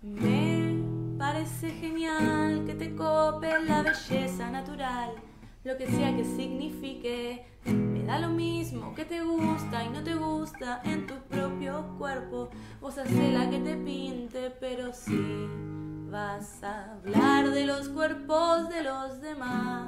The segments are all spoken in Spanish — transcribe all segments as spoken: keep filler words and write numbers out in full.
Me parece genial que te cope la belleza natural, lo que sea que signifique. Me da lo mismo que te gusta y no te gusta en tu propio cuerpo. Vos hacés la que te pinte, pero si vas a hablar de los cuerpos de los demás,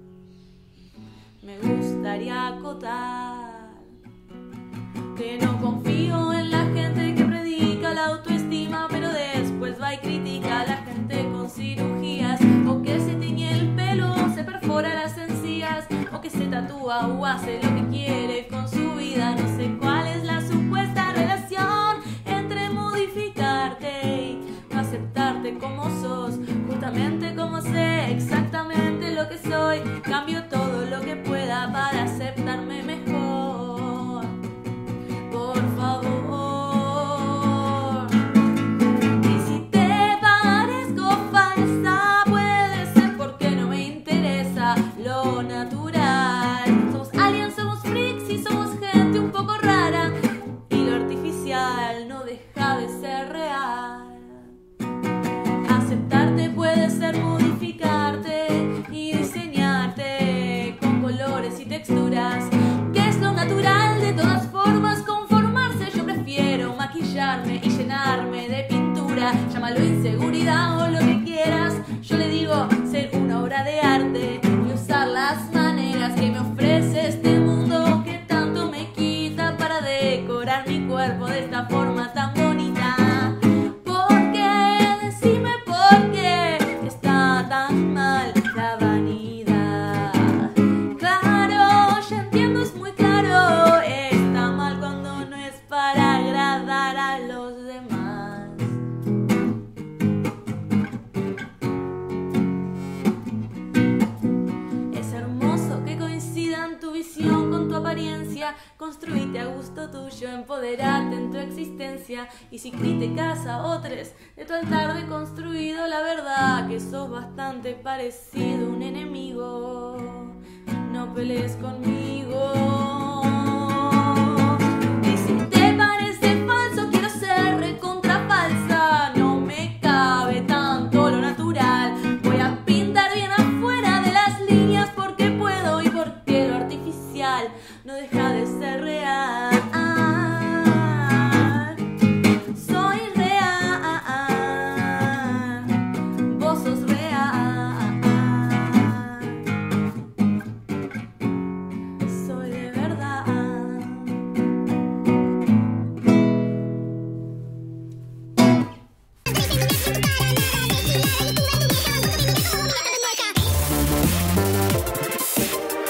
me gustaría acotar que no confío en la gente que predica la autoestima, pero después va y critica a la gente con cirugías, o que se tiñe el pelo, se perfora las encías, o que se tatúa o hace lo que quiere con su vida. No sé cuál es la supuesta relación entre modificarte y no aceptarte como sos, justamente como sé exactamente lo que soy. Cambio todo lo que pueda para aceptarme mejor, por favor. Y si te parezco falsa, puede ser porque no me interesa lo natural. Somos aliens, somos freaks y somos gente un poco rara, y lo artificial no deja de ser real. Aceptarte puede ser modificarte y diseñarte con colores y texturas, que es lo natural. De todas formas, conformarse, yo prefiero maquillarme y llenarme de pintura. Llámalo inseguridad o lo que quieras, yo le digo ser una obra de arte y usar las maneras que me ofrece este mundo, que tanto me quita para decorar mi cuerpo de esta forma tan bonita. ¿Por qué? Decime por qué está tan mal la vanidad. Claro, ya entiendo, es muy claro, está mal cuando no es para agradar a los demás. Es hermoso que coincidan tu visión con tu apariencia. Construite a gusto tuyo, empoderate en tu existencia. Y si criticas a otros de tu altar deconstruido, la verdad que sos bastante parecido a un enemigo. No pelees conmigo.